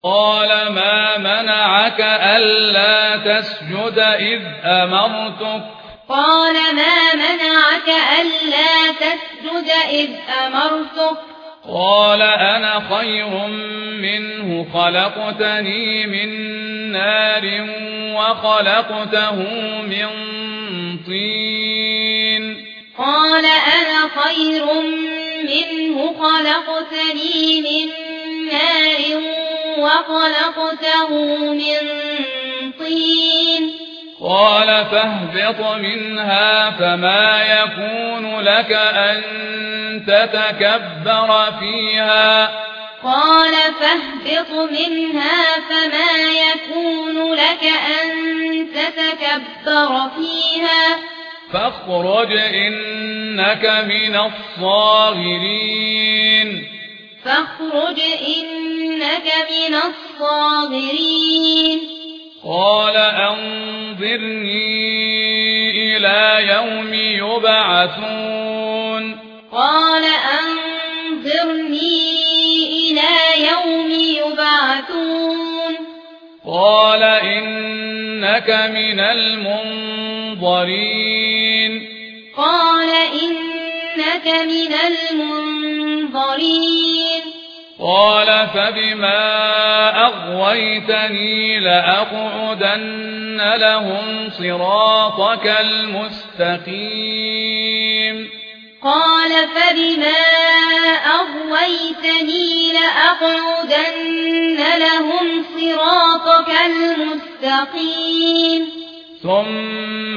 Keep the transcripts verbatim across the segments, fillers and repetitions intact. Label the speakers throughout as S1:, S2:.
S1: قال ما منعك ألا تسجد إذ أمرتك
S2: قال ما منعك ألا تسجد إذ أمرتك
S1: قال أنا خير منه خلقتني من نار وخلقته من طين
S2: قال أنا خير منه خلقتني من نار وخلقته من طين
S1: قال فاهبط منها فما يكون لك أن تتكبر فيها
S2: قال فاهبط منها فما يكون لك أن تتكبر فيها
S1: فاخرج إنك من الصاغرين
S2: فاخرج إنك من الصاغرين
S1: قال أنظرني إلى يوم يبعثون
S2: قال أنظرني إلى يوم يبعثون
S1: قال إنك من المنظرين
S2: قال إنك من المنظرين
S1: قال فبما أغويتني لأقعدن لهم صراطك المستقيم
S2: قال فبما أغويتني لأقعدن لهم صراطك المستقيم
S1: ثم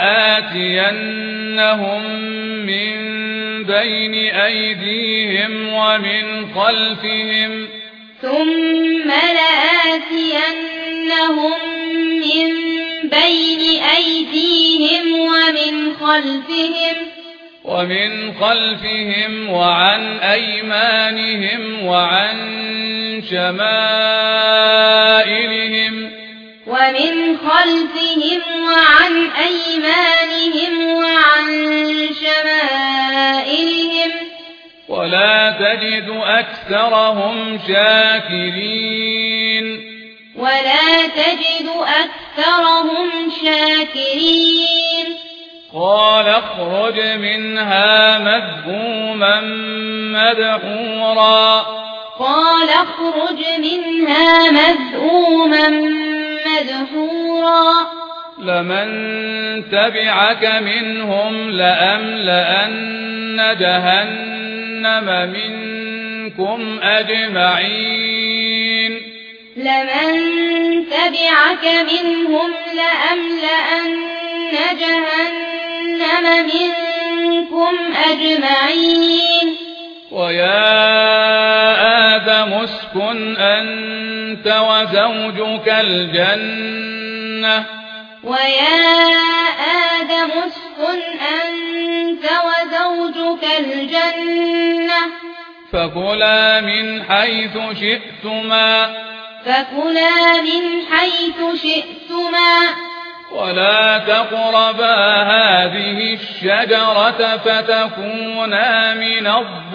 S1: لآتينهم من بين أيديهم ومن خلفهم
S2: ثم لآتينهم من بين أيديهم ومن خلفهم
S1: ومن خلفهم وعن أيمانهم وعن شمائلهم
S2: ومن خلفهم وعن أيمانهم وعن شمائلهم
S1: ولا تجد أكثرهم شاكرين
S2: ولا تجد أكثرهم شاكرين
S1: قال اخرج منها مذءوما مدحورا
S2: قال اخرج منها مذءوما مدحورا
S1: لمن تبعك منهم لأملأن جهنم منكم أجمعين
S2: لمن تبعك منهم لأملأن جهنم منكم أجمعين
S1: ويا آدم اسكن أنت وزوجك الجنة
S2: ويا آدم اسكن أنت وزوجك الجنة
S1: فكلا من حيث شئتما
S2: فكلا من حيث شئتما
S1: ولا تقربا هذه الشجرة فتكونا من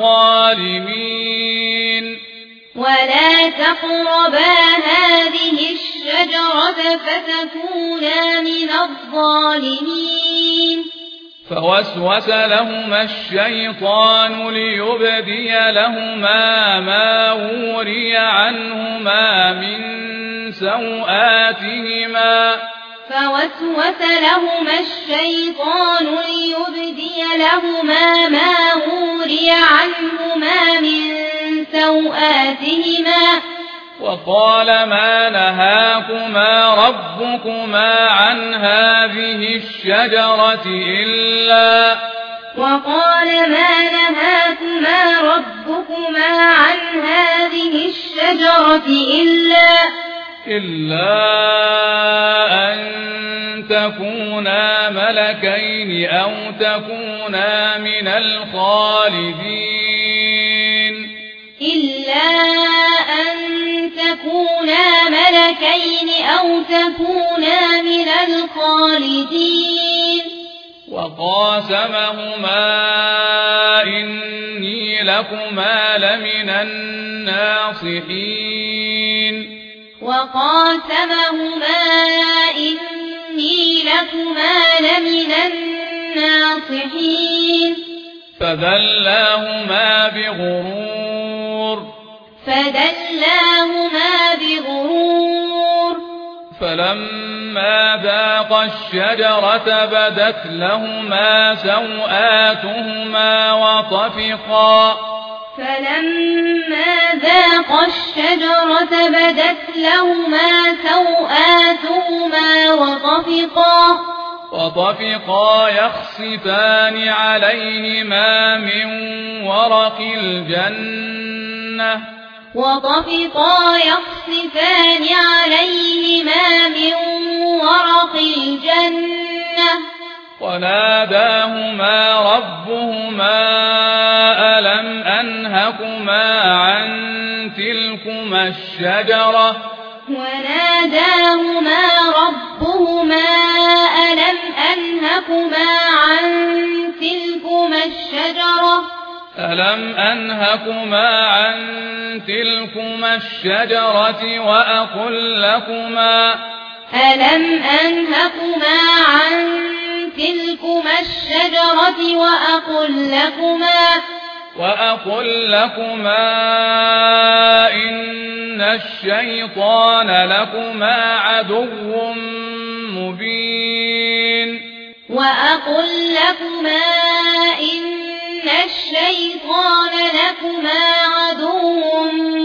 S1: الظالمين
S2: ولا تقربا هذه الشجرة فتكونا من الظالمين
S1: فوسوس لهما الشيطان ليبدي لهما ما وري عنهما من سوآتهما
S2: فوسوس لهما الشيطان ليبدي لهما ما وري عنهما من سوآتهما
S1: وقال ما نهاكما ربكما عن هذه الشجرة إلا
S2: وقال ما نهاكما ربكما عن هذه الشجرة إلا
S1: إلا أن تكونا ملكين أو تكونا من الخالدين
S2: إلا أن تكونا ملكين أو تكونا من الخالدين
S1: وقاسمهما إني لكما لمن الناصحين
S2: وقاسمهما إني لكما لمن الناصحين
S1: فدلاهما بغرور
S2: فدلاهما بغرور
S1: فلما ذاقا الشجرة بدت لهما سوآتهما وطفقا
S2: فلما ذاقا الشجرة بدت لهما سوآتهما وطفقا
S1: وطفقا يخصفان عليهما من ورق الجنة
S2: وطفقا يخصفان عليهما من ورق الجنة
S1: وناداهما ربهما ألم أنهكما عن تلكما الشجرة
S2: وناداهما ربهما ألم أنهكما عن تلكما الشجرة
S1: ألم أنهكما عن تلكما الشجرة وأقل لكما
S2: ألم أنهكما عن تلكما الشجرة وأقل لكما
S1: وأقل لكما إن الشيطان لكما عدو مبين
S2: وأقل لكما إن الشيطان لكما عدو